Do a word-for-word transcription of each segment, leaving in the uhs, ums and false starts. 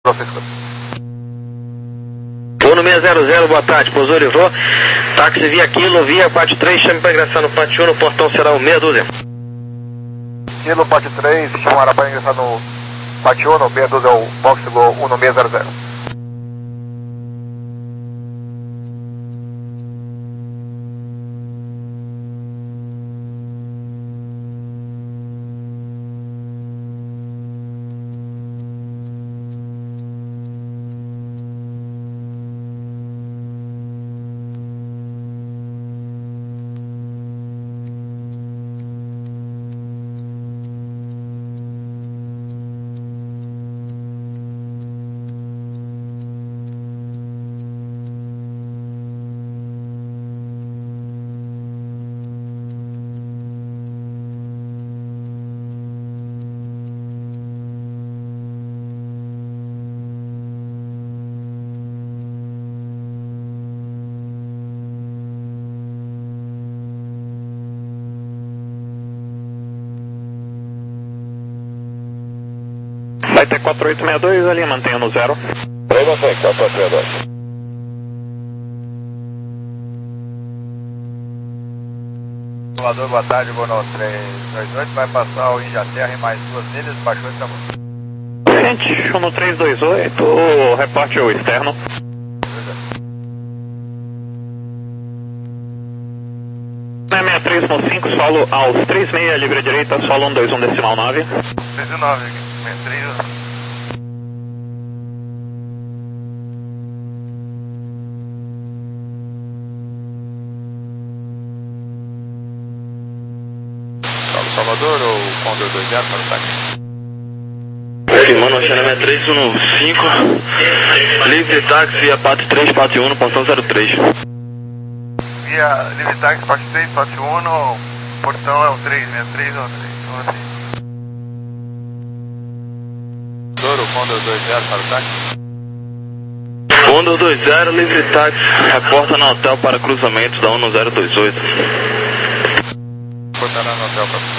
Uno seis zero zero, boa tarde, pousou Orivô, táxi via Kilo, via pátio três, chame para ingressar no pátio um, no portão será o meia dúzia. Kilo, pátio três, chamaram para ingressar no pátio um, meia dúzia é o box Go Uno seis zero zero. Vai ter quatro oito seis dois ali, mantenha no zero. Aí mantém, quatro oito seis dois. Voador, boa tarde, Bono três dois oito, vai passar o Injaterra em mais duas milhas, baixou e acabou. Gente, Uno três dois oito, reporte o externo. sessenta e três ponto cinco, solo aos três seis, livre direita, solo um dois um decimal nove. três e nove aqui, sessenta e três. Salvador ou Condor dois zero para o táxi? Firmando, Xana sessenta e três um cinco, livre táxi via pátio três, pátio um, no portão zero três. Via livre táxi, pátio três, pátio um, portão é o três sessenta e três ou três, assim. Condor, Condor dois zero para o táxi? Condor dois zero, livre táxi, reporta no hotel para cruzamento da Uno zero dois oito. Reportará no hotel para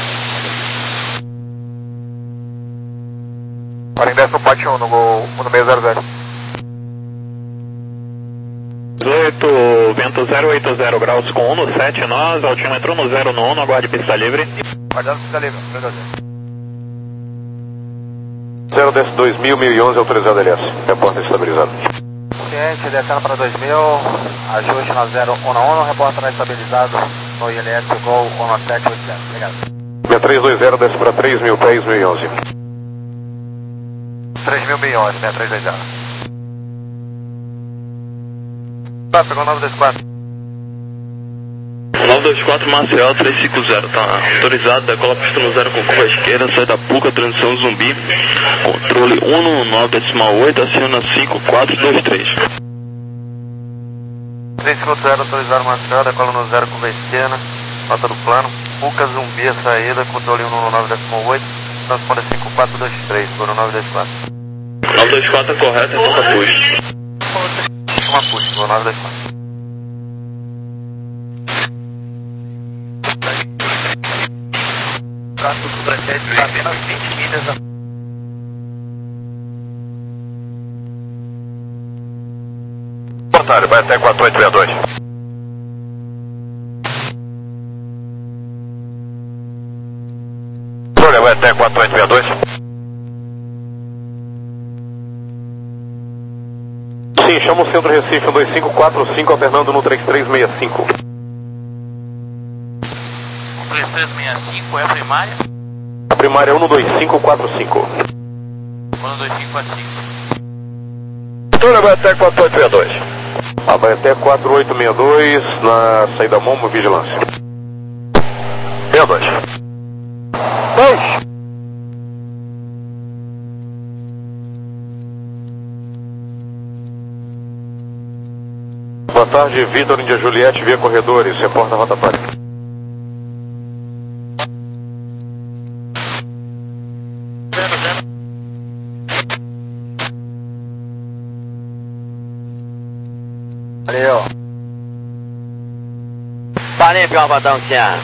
Para ingresso no pátio um, no Uno seis zero zero. dezoito, vento zero oito zero graus com Uno sete nós, altímetro no zero no Uno, aguarde pista livre. Aguardando pista livre, zero desce dois mil, mil e onze, autorizado L S. Repórter estabilizado. Cliente descendo para dois mil, ajuste na zero Uno Uno, repórter estabilizado no I L S Gol Uno sete oito zero. Obrigado. seis três dois zero desce para três mil pés, mil e onze. três mil, mil e onze, seis três dois zero. Tá, pegou nove dois quatro. nove dois quatro, Maceió três cinco zero, tá autorizado, decola pista no zero com curva esquerda, sai da Puca, transição Zumbi, controle um nove decimal oito, aciona cinco quatro dois três. três cinco zero, autorizado Maceió, decola no zero curva esquerda, nota do plano, Puca, Zumbi, a saída, controle um nove decimal oito, transponder cinco quatro dois três, por nove dois quatro. nove dois quatro é correto, é toca push. Uma push, por nove dois quatro. Gasto do sete está apenas vinte milhas da... Portário, vai até quatro oito seis dois. Olha, vai até quatro oito seis dois. Sim, chama o Centro Recife um dois cinco quatro cinco, alternando no três três seis cinco. três três seis cinco é a primária? A primária é um dois cinco quatro cinco. um dois cinco quatro cinco. Olha, vai até quatro oito seis dois. Ah, vai até quatro oito seis dois na saída Momo, vigilância. seis dois. dois. Boa tarde, Vitor Índia Juliette, via corredores, reporta a rotatória. Valeu. Parei, pegar um batão, Tiago.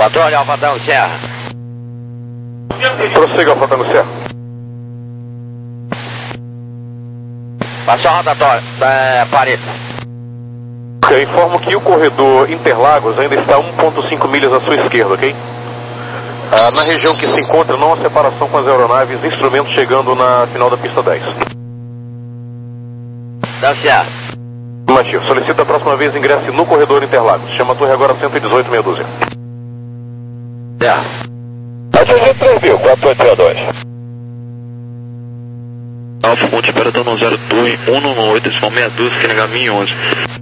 Controle, Alfa Tango Serra. Prossiga, Alfa Tango Serra. Passou a rotatória, é, parede. Eu informo que o corredor Interlagos ainda está um ponto cinco milhas à sua esquerda, ok? Ah, na região que se encontra, não há separação com as aeronaves, instrumentos chegando na final da pista dez. Tá certo. Afirmativo. Solicito a próxima vez ingresse no corredor Interlagos. Chama a torre agora cento e dezoito, meia dúzia. Certo. Atingir três mil, quatro oito seis dois. Alfa Monte Operador no zero torre um nove oito, decimal meia dúzia, Q N H mil e onze.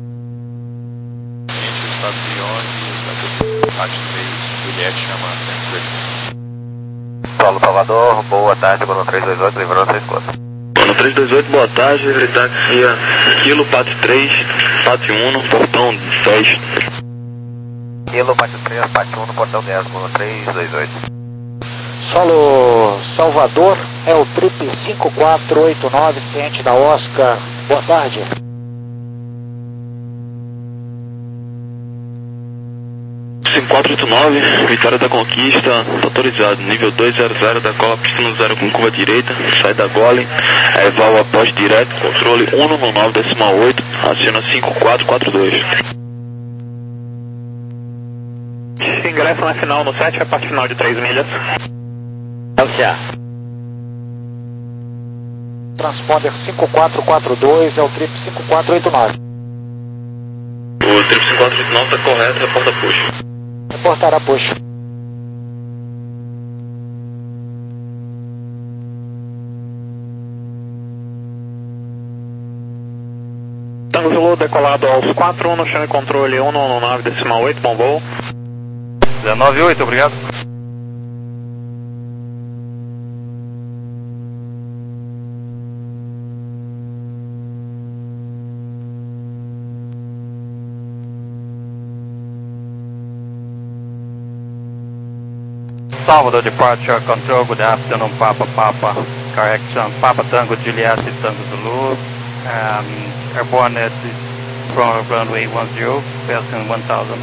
Estado de onze, parte três, Juliette chama cento e oito. Paulo Salvador, boa tarde, Bruno três dois oito, livrando três quatro. Bruno três dois oito, boa tarde, livre táxi Kilo Pátio três, Pátio um, portão dez. Kilo Pátio três, Pátio um, portão dez, Bruno três dois oito. Solo Salvador, é o trip cinco quatro oito nove, ciente da Oscar, boa tarde. cinco quatro oito nove, Vitória da Conquista, autorizado, nível dois zero zero, da cola pista no zero com curva direita, sai da gole, é val após direto, controle um nove nove, decimal oito, aciona cinco quatro quatro dois. Ingresso na final no sete, a parte final de três milhas. Certo. Transponder cinco quatro quatro dois, é o trip cinco quatro oito nove. O trip cinco quatro oito nove está correto, reporta push. Reportará push. Tango Zulu decolado aos quatro um no chão e controle um nove nove, decimal oito, bom voo. dezenove oito, obrigado. Salvador departure control, good afternoon, Papa Papa, correction, Papa Tango Juliette Tango Zulu, um, airborne at from runway one zero, passing one thousand.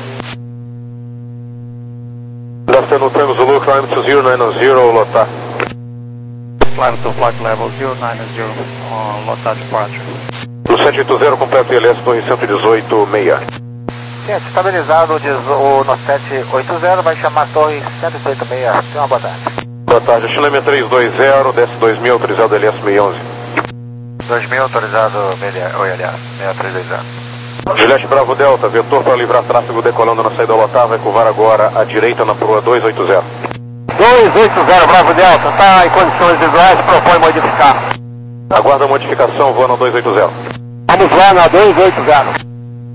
Good afternoon, Tango Zulu, climb to zero nine zero, lotar. Climb to flight level zero nine zero, on lotar departure. No sete oito zero, completo I L S, torre cento e dezoito, meia. Gente, estabilizado o no sete oito zero, vai chamar a torre cento e dezoito meia. Tenha uma boa tarde. Boa tarde, Chileme três dois zero, desce dois mil, autorizado L S seiscentos e onze. dois mil, autorizado O L A, seis três dois zero. Juliette Bravo Delta, vetor para livrar tráfego decolando na saída lotar, vai curvar agora à direita na proa dois oito zero. dois oito zero, Bravo Delta, está em condições visuais, propõe modificar. Aguarda a modificação, voa na dois oito zero. Vamos lá na dois oito zero.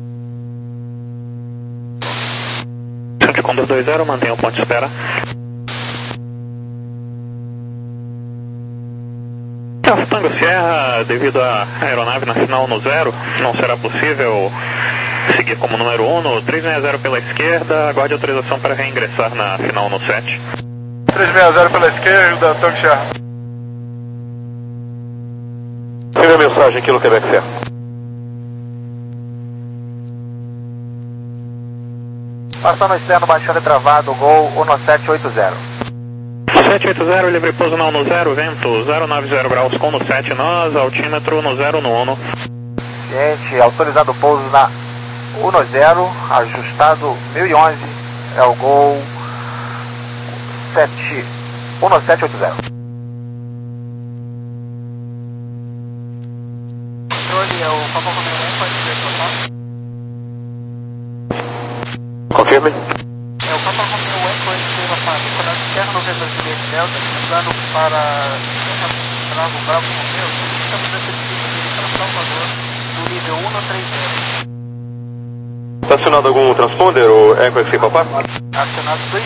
Condor dois zero, mantenha o ponto de espera. Tango Sierra, devido à aeronave na final no zero, não será possível seguir como número um no três seis zero pela esquerda, aguarde autorização para reingressar na final no sete. três seis zero pela esquerda, Tango Sierra. Teve a mensagem aqui no Quebec Serra. Passando externo, baixando e travado, Gol um sete oito zero. sete oito zero, livre pouso não no zero, vento zero nove zero graus com no sete nós, altímetro no zero nono. Gente, autorizado o pouso na um zero, ajustado mil e onze, é o Gol sete um sete oito zero. Controle, é o Papa Romeo, pode ser total? Confirme. É o Papa Romeo Eco, ele a parada externa no November Juliette Delta, plano para Bravo Bravo Romeo, estamos receptivos dele para Salvador, do nível um três zero. Está acionado algum transponder ou Eco X Papa? Acionado dois.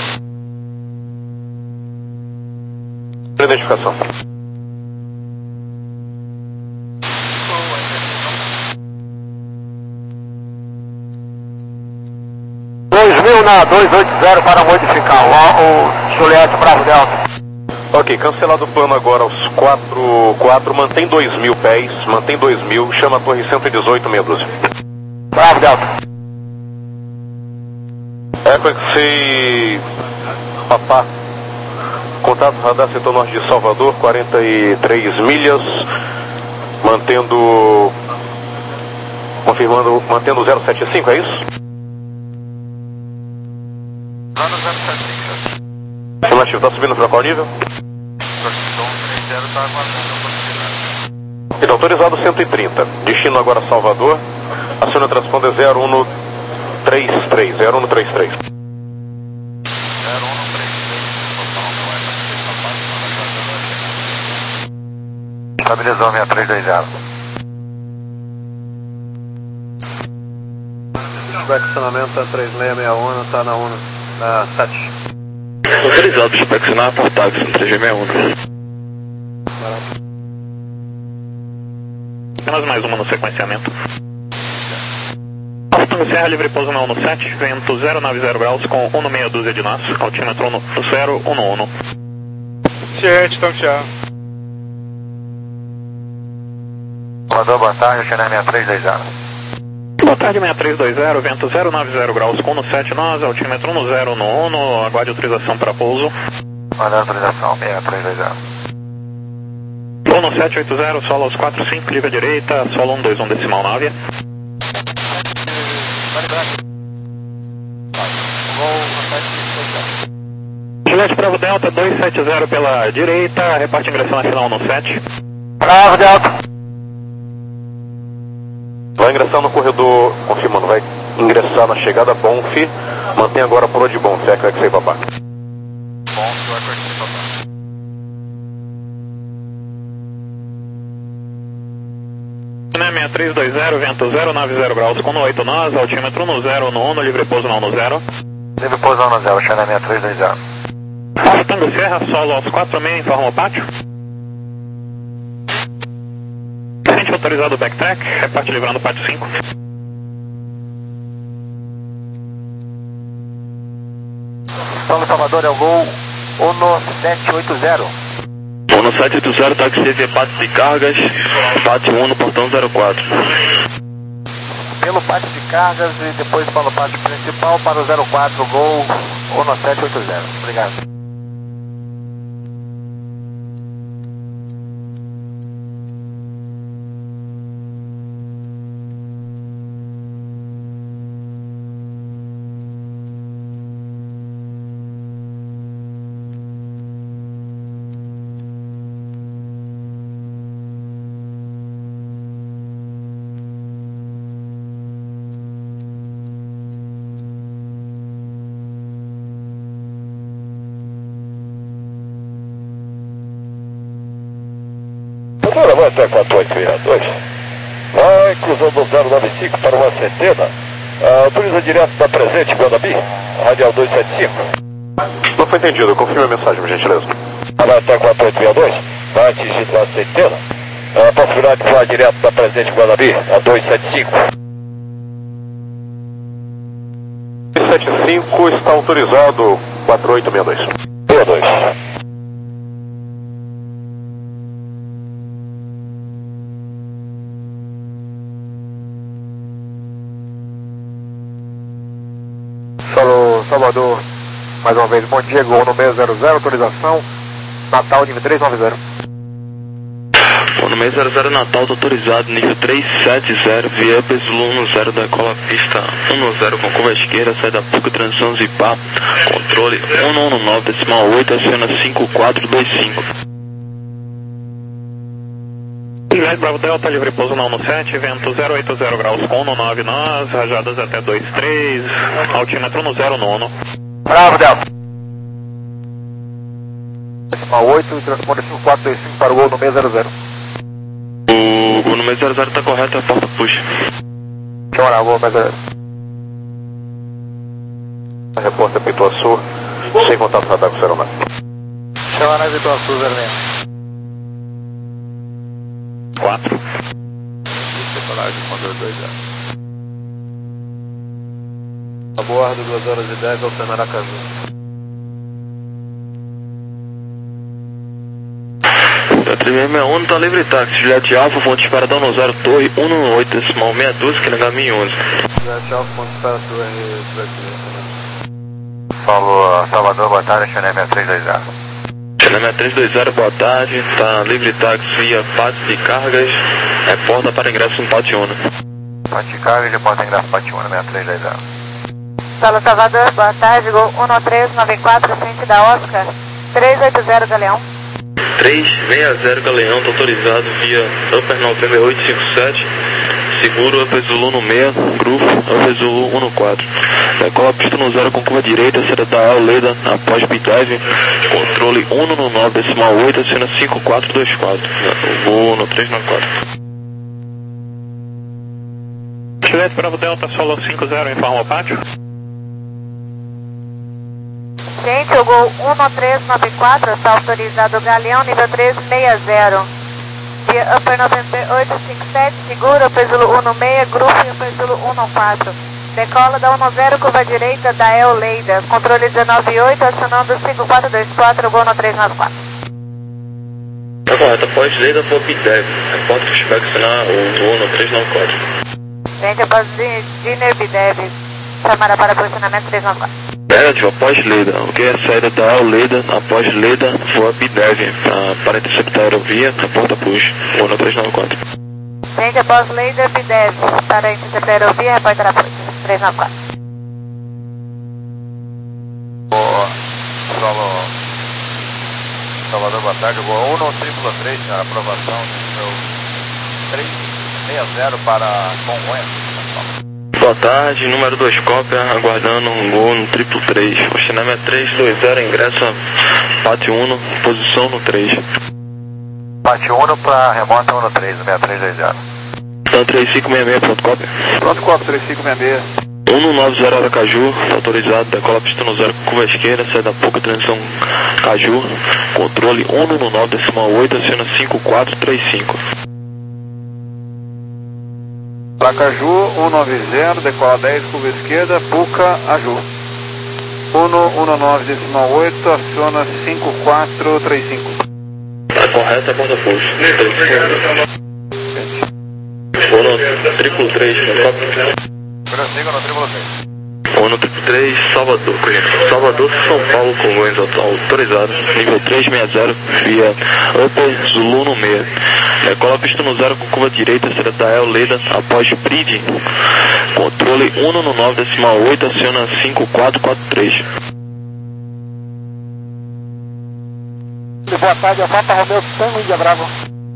Identificação. dois mil na dois oito zero para modificar o, o Juliette Bravo Delta. Ok, cancelado o plano agora aos quatro quatro, mantém dois mil pés, mantém dois mil, chama a torre cento e dezoito, meia dúzia. Bravo Delta. Equexei Papá, contato radar setor norte de Salvador, quarenta e três milhas, mantendo, confirmando, mantendo zero sete cinco, é isso? Plano zero sete cinco. Afirmativo, está subindo para qual nível? Projeção três zero está aguardando a possibilidade. Então, autorizado cento e trinta, destino agora Salvador, aciona o transponder zero um três três, zero um três três. zero um três três, total, não é para ser capaz de mandar. Estabilizou seis três dois zero. Inspecionamento a três seis seis um, está na Uno, na sete. Autorizado, inspecionar por táxi no três seis seis um. Apenas mais uma no sequenciamento. Tango Serra, livre pouso na Uno sete, vento zero nove zero graus com um meia dúzia de nós, altímetro no zero um um. Ciente, Tango Serra. Mandou boa tarde, China seis três dois zero. Boa tarde, seis três dois zero, vento zero nove zero graus com Uno sete nós, altímetro no zero um um, aguarde autorização para pouso. Mandou autorização, seis três dois zero. Uno sete oito zero, solo aos quatro cinco, livre à direita, solo um dois um decimal nove. Juliette Bravo Delta dois sete zero pela direita, reparte ingressão na final no sete. Bravo Delta. Vai ingressar no corredor, confirmando, vai ingressar na chegada Bonf, mantém agora por de Bonf, é que vai ser Papá. Bom, você vai curtir, Papá. seis três dois zero, vento zero nove zero graus com oito nós, altímetro no zero um um, livre pouso na Uno zero. Livre pouso na Uno zero, China seis três dois zero. Tango Serra, solo aos quatro meia, informa o pátio. Frente autorizado o backtrack, reparte livrando o pátio cinco. Solo Salvador é o gol Uno sete oito zero. Uno sete oito zero, táxi C V pátio de cargas, pátio um no portão zero quatro. Pelo pátio de cargas e depois pelo pátio principal para o zero quatro, gol Uno sete oito zero. Obrigado. Agora vai até quatro oito seis dois, vai cruzando o zero nove cinco para uma centena, ah, autoriza direto da presente, Guadabi, radial duzentos e setenta e cinco. Não foi entendido, confirme a mensagem, por gentileza. Vai até quatro oito seis dois, vai atingindo a centena, a possibilidade de voar direto da presente, Guadabi, a duzentos e setenta e cinco. duzentos e setenta e cinco está autorizado, quatro oito seis dois. seis dois. Solo Salvador, mais uma vez, bom dia, gol no seis zero zero, autorização, Natal, nível três nove zero. Uno seis zero zero, Natal, autorizado, nível três sete zero, via Zulu um zero, decola pista um zero com curva esquerda, sai da P U C, transição Zipar, controle um um nove, decimal oito, aciona cinco quatro dois cinco. Juliette Bravo Delta, livre pouso na Uno sete, vento zero oito zero graus com Uno nove nós, rajadas até dois três, altímetro no zero um um. Bravo Delta. Decimal oito, transponder cinco quatro dois cinco para o gol no seis zero zero. O, o número zero zero está correto, é a porta puxa. Chama gol seis zero zero. Repórter Pituaçu, sem contato radar com o Ceronave. Chama na Pituaçu zero seis. quatro. Decolagem Condor dois zero. A bordo, duas horas e dez, ao Aracaju. três seis seis um, está livre táxi, Juliette Alfa, fonte espera da Uno zero, torre um oito, decimal seis doze, que é caminho onze. Juliette Alfa, ponto espera, torre, Solo Salvador, boa tarde, China seis três zero. China seis três zero, boa tarde. Está livre táxi via pátio de cargas. É porta para ingresso no Pátio Uno. Pátio de cargas de porta ingresso Pátio Uno, seis três zero. Solo Salvador, boa tarde, Gol um três nove quatro, frente da Oscar, três oito zero Galeão. três seis zero Galeão, está autorizado via Upper November oito cinco sete. Seguro, Upper Zulu no meio, Groove, Upper Zulu um no quatro. Decola a pista no zero com curva direita, saída da El Leda, após P-Drive, controle um no nove decimal oito, acena cinco quatro dois quatro. Voo no três nove quatro. Juliette Bravo Delta, Solo cinco zero, informa o pátio. Gente, o Gol um três nove quatro está autorizado Galeão, nível três seis zero. Via Upper November oito cinco sete, seguro, Upper Zulu um no seis, Groove, Upper Zulu um no quatro. Decola da um zero, curva direita da El Leida, controle dezenove oito, acionando cinco quatro dois quatro, Gol no três nove quatro. Tá correto, após Leida, vou P-Dev. Reporta que estiver acionar o voo no três nove quatro. Gente, após Dinner P-Dev, chamada para posicionamento três nove quatro. Negativo, após Leda, ok? A saída da El Leda, após Leda, voa P-Dev uh, para interceptar a aerovia, reporta push, voo no três nove quatro. Gente, após Leda, P-Dev, para interceptar a aerovia, reporta push, três nove quatro. Solo Salvador, boa tarde, voo um triplo três, senhora, aprovação, nível três seis zero para Congonhas. Boa tarde, número dois cópia, aguardando um gol no triplo três. O cinema é três dois zero, ingresso Pátio Uno, posição no três. Pátio Uno para remota um três, seis três dois zero. Então três cinco seis seis, pronto cópia. Pronto, cópia, três cinco seis seis. um nove zero Aracaju, tá autorizado, decola a pista no zero com curva esquerda, sai da pouca transição Caju, controle um no nove decimal oito, aciona cinco quatro três cinco. Aracaju, um nove zero, decola dez, curva esquerda, Puca, Aju. um nove decimal oito, aciona cinco quatro três cinco. Tá correto, a porta push. Vou no triplo três, Prossiga no triplo três. Vou no triplo três, Salvador, Salvador, São Paulo, Congonhas, autorizado, nível três seis zero, via Upper Zulu no meio. Decola a pista no zero com curva direita, saída da El Leda, após Bridge, controle um no nove decimal oito, aciona cinco quatro quatro três. Boa tarde, a Papa Romeu, Tango Índia Bravo.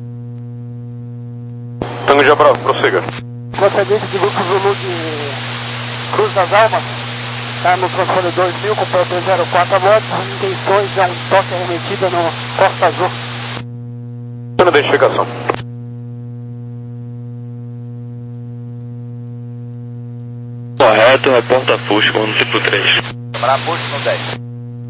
Tango Índia Bravo, prossiga. Procedente de grupo Zulu de Cruz das Almas, está no transfone dois mil, com P P zero quatro a bordo, intenções é um toque arremetida no Costa Azul. Dando identificação. Correto, reporta push, vou no triplo três. Para push no dez.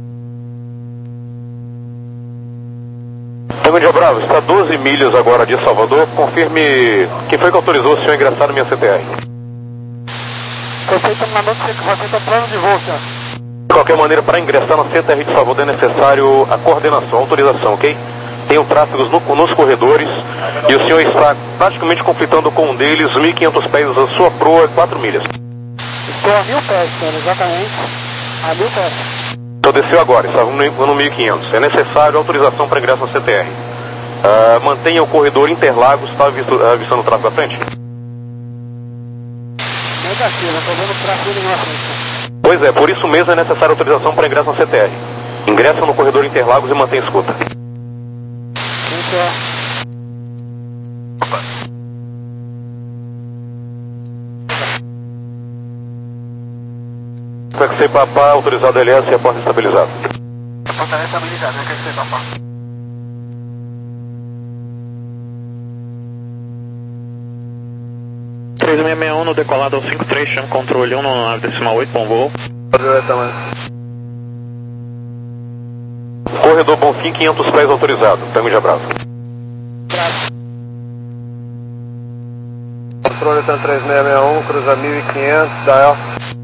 Tango Índia Bravo, está doze milhas agora de Salvador, confirme quem foi que autorizou o senhor a ingressar na minha C T R. Foi feita uma notícia que você está plano de voo, senhor. De qualquer maneira, para ingressar na C T R de Salvador é necessário a coordenação, a autorização, ok? Tem tráfegos no, nos corredores e o senhor está praticamente conflitando com um deles, mil e quinhentos pés, a sua proa é quatro milhas. Estou a mil pés, senhor, exatamente. A mil pés. Então desceu agora, estava no, no mil e quinhentos. É necessário autorização para ingresso na C T R. Uh, mantenha o corredor Interlagos, está avistando o tráfego à frente? Negativo, estou vendo tráfego na frente. Pois é, por isso mesmo é necessária autorização para ingresso na C T R. Ingressa no corredor Interlagos e mantenha escuta. Taxi Papá, autorizado L S e a porta estabilizada. A porta estabilizada, Taxi Papá. três seis seis um no decolado ao cinco três, chama controle um no nove decimal oito, bom voo. Corredor Bonfim, quinhentos pés autorizado, Tango Índia Bravo. Controle três seis seis um, cruza mil e quinhentos, da El.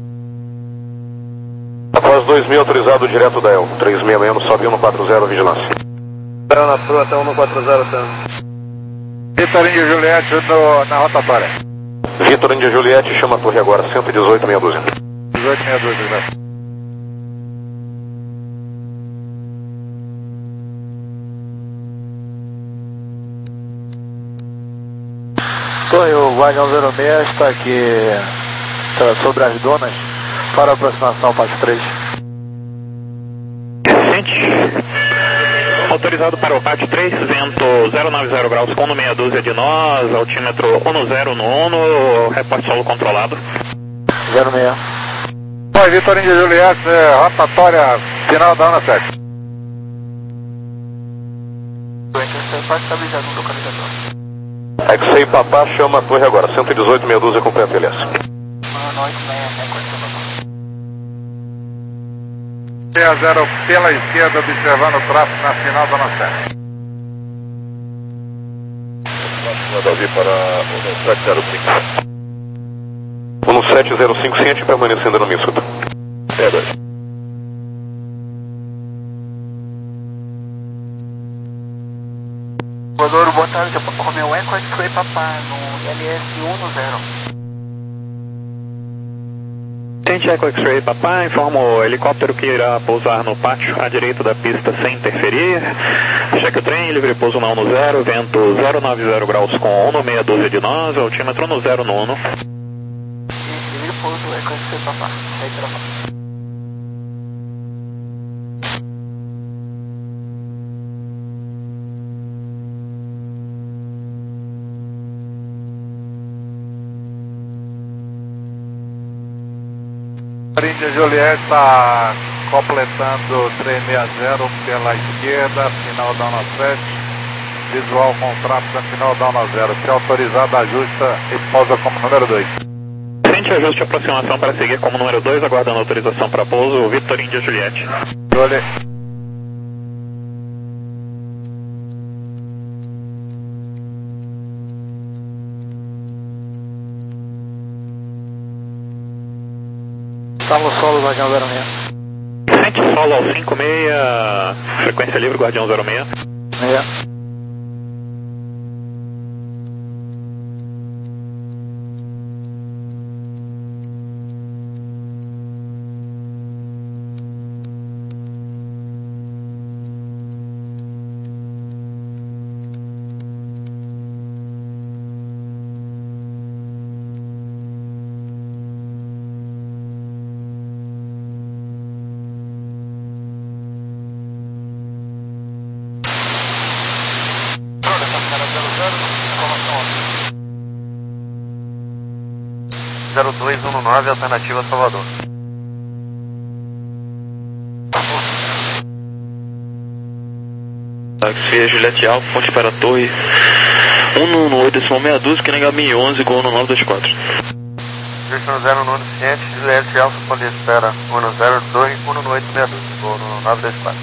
Após dois mil autorizado direto da El, três seis seis um, sobe um no quatro zero, vigilância. El na proa, até um no quatro zero, Tango. Vitor Índia Juliette no, na rotatória. Vitor Índia Juliette, chama a torre agora, cento e dezoito, meia dúzia. dezoito, meia dúzia, né? Torre, o Guardião zero seis está aqui tá sobre as donas para aproximação Pátio três. Autorizado para o Pátio três, vento zero nove zero graus com meia dúzia de nós, altímetro um zero no um, reporte solo controlado. zero seis. Oi, Vitor Índia Juliette, rotatória final da Ana sete. Estabilizado no localizador. X-Ray Papá chama a torre agora, cento e dezoito, meia dúzia com P F L S. seis zero pela esquerda, observando o tráfego na final da Ana sete. Manda ouvir para o sete zero cinco. um sete zero cinco, ciente permanecendo no Minnesota. É, dois. Voador, boa tarde, é Papa Romeo Echo, X-Ray Papá, no L S um zero. Tente Echo X-Ray Papá, informa o helicóptero que irá pousar no pátio à direita da pista sem interferir. Cheque o trem, livre pouso na um zero, vento zero nove zero graus com um meia dúzia de nós, altímetro um zero no um. Livre pouso, Echo X-Ray Papá, reitera Papá. Índia Juliette está completando três seis zero pela esquerda, final da Ana sete, visual com tráfego na final da Ana zero, se autorizado ajusta e pousa como número dois. Frente ajuste aproximação para seguir como número dois, aguardando autorização para pouso, Vitor Índia Juliette. Juliette. Está no solo, Guardião zero seis. Frente solo ao cinco seis, frequência livre, Guardião zero seis. É. zero dois um nove, alternativa Salvador. Taxi Juliette Alfa, ponte para a torre um um oito, decimal meia dúzia, que nega mil e onze com um nove dois quatro. Houston zero nove ciente, Juliette Alfa, ponte de espera um zero dois, um oito meia dúzia, com um nove dois quatro.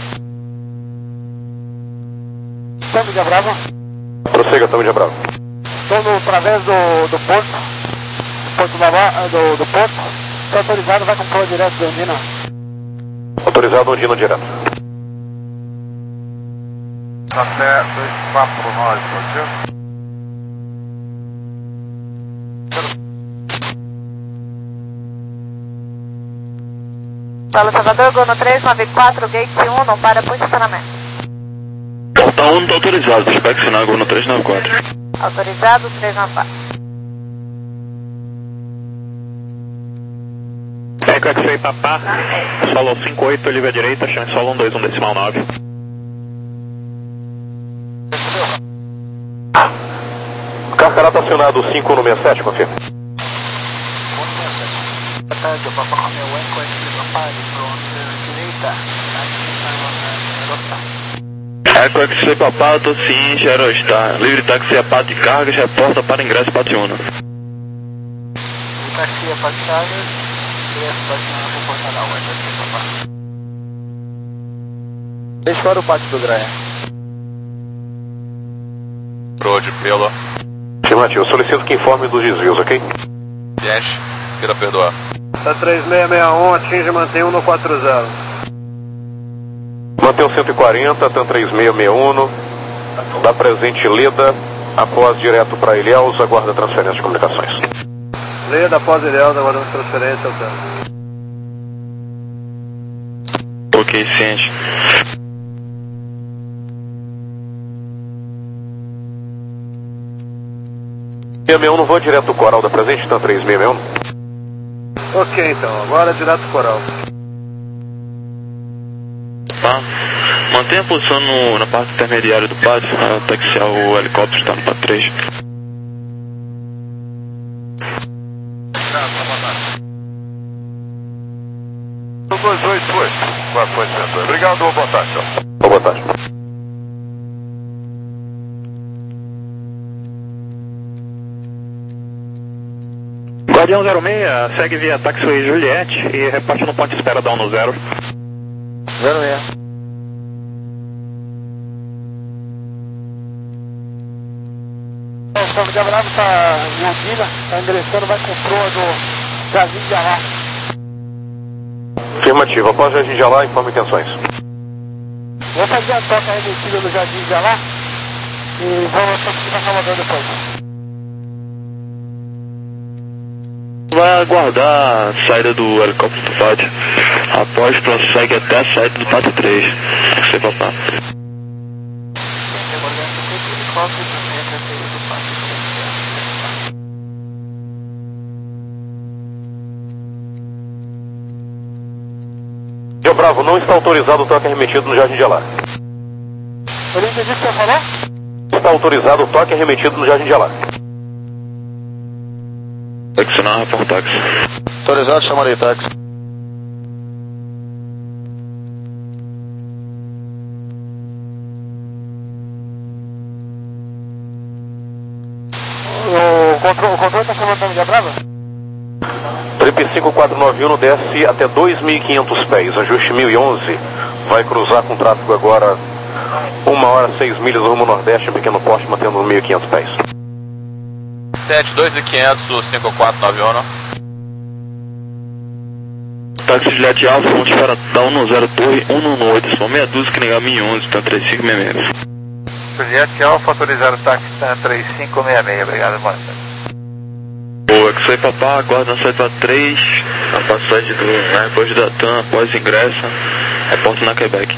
Tango de Bravo. Prossiga, Tango de Bravo. Estou no através do, do porto. Porto da, do, do porto, está autorizado, vai com prova direto da Andina. Autorizado, Andina direto. Até dois quatro nove, pode ser? Paulo Salvador, Gono três nove quatro, gate um, para posicionamento. Porta um está autorizado, espero que sinal Gono três nove quatro. Autorizado, três nove quatro. Eco X-Ray Papá, solo cinco oito, livre à direita, chame solo um dois um decimal nove. Carcará acionado cinco um seis sete, confirma. Boa tarde, o Papa Romeo Echo, X-Ray Papá, direita, Eco X-Ray Papá, tô ciente, Aerostar. Livre táxi a pátio de cargas, reporta para ingresso pátio um. Táxi a pátio de cargas. Deixa fora o pátio do Graia. Road, pela. Afirmativo, solicito que informe dos desvios, ok? Ciente, queira perdoar. Tá três seis seis um, atinge e mantém um no quatro zero. Mantém o cento e quarenta, TAM três seis seis um, dá presente Leda, após direto para Ilhéus, aguarda transferência de comunicações. Leda, após Ilhéus, aguardamos transferência ao TAM. Ok, ciente. seiscentos e sessenta e um não voa direto do coral da presente, então três seis seis um. Ok, então, agora direto do coral. Tá. Mantenha a posição no, na parte intermediária do pátio, até que o helicóptero está no pátio três. dois oito oito, quatro oito dois. Obrigado, boa tarde. Boa tarde. Guardião zero seis, segue via Taxiway Juliette e reparte no ponto de espera da um no zero. zero seis. O São Miguel Bravo está em Anguila, está endereçando, vai com proa do Jardim de Alá. Afirmativo, após Jardim de Alá, informe intenções. Vou fazer a toca remetida do Jardim de Alá e vamos para Salvador depois. Vai aguardar a saída do helicóptero do pátio. Após, prossegue até a saída do pátio três. Sei papá. Rio Bravo, não está autorizado o toque remetido no Jardim de Alá. Eu não entendi o que você falou? Está autorizado o toque remetido no Jardim de Alá. Adicionar reportáxi. Autorizado, chamarei táxi. O controle, o controle está chamando também de Brava? Trip cinco quatro nove um desce até dois mil e quinhentos pés, ajuste mil e onze. Vai cruzar com tráfego agora uma hora, seis milhas rumo nordeste, um pequeno porte, mantendo mil e quinhentos pés. sete dois mil e quinhentos, cinco quatro nove um. Táxi Juliette Alfa, vamos para da um no zero, torre um no oito, são meia dúzia que negar mil e onze, então três cinco seis seis. Juliette Alfa, autorizado táxi três cinco seis seis, obrigado, mano. Boa, que foi papá, aguarda na saída três, a passagem do aeroporto da TAM após ingresso, reporta na Quebec.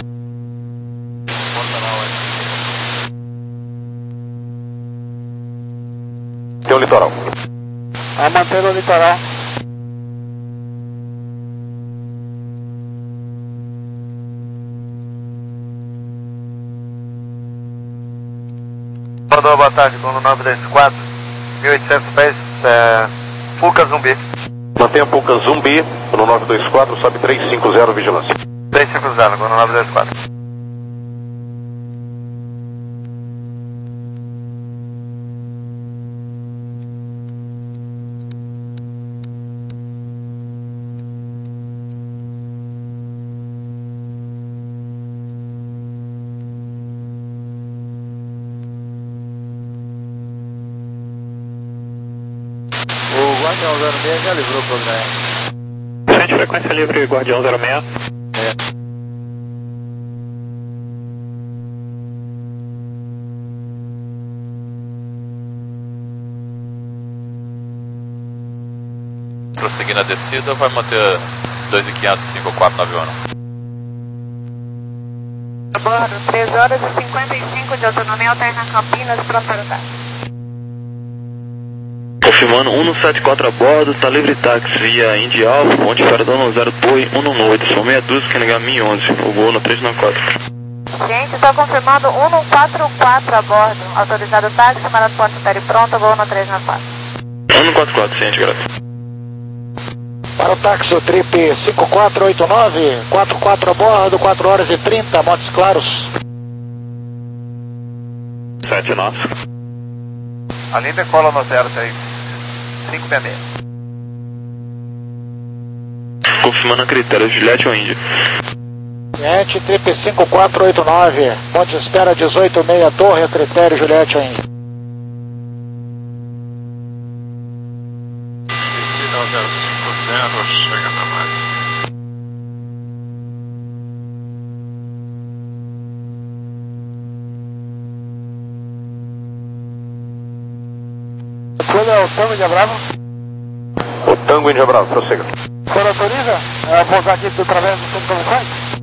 Tem o litoral. A mantendo o litoral. Mandou boa tarde, com o nove dois quatro, mil e oitocentos pés, é, Fuca Zumbi. Mantenha a Fuca Zumbi no nove dois quatro, sobe três cinco zero, vigilância. três cinco zero, com o nove dois quatro. Guardião zero seis já livrou o programa. Frente, frequência livre, Guardião zero seis. É. Prosseguindo a descida, vai manter dois mil e quinhentos, cinco quatro nove um. A bordo, três horas e cinquenta e cinco de autonomia alterna Campinas, pronto para o táxi. Confirmando um no sete quatro a bordo, tá livre táxi via Indy Alfa, ponte para dono zero, torre um no oito, são meia dúzia que negar mil e onze, o voo no três nove quatro. Gente, estou confirmando um no quatro quatro a bordo, autorizado táxi, camarada ponte série pronto, voo no três nove quatro. um no quatro quatro, ciente, graças. Para o táxi, o trip cinco quatro oito nove, quatro quatro a bordo, quatro horas e trinta, Montes Claros. sete nove. A linha decola no zero três cinco seis seis. Confirmando a critério, Juliette ou Índia? Juliette, trip cinco quatro oito nove, ponte espera dezoito seis, torre, a critério, Juliette ou Índia. zero cinco zero, chega na mais. Quando é o Tango Índia Brava? O Tango Índia Brava, prossiga. Quando autoriza, é, pousar aqui através do centro de condições?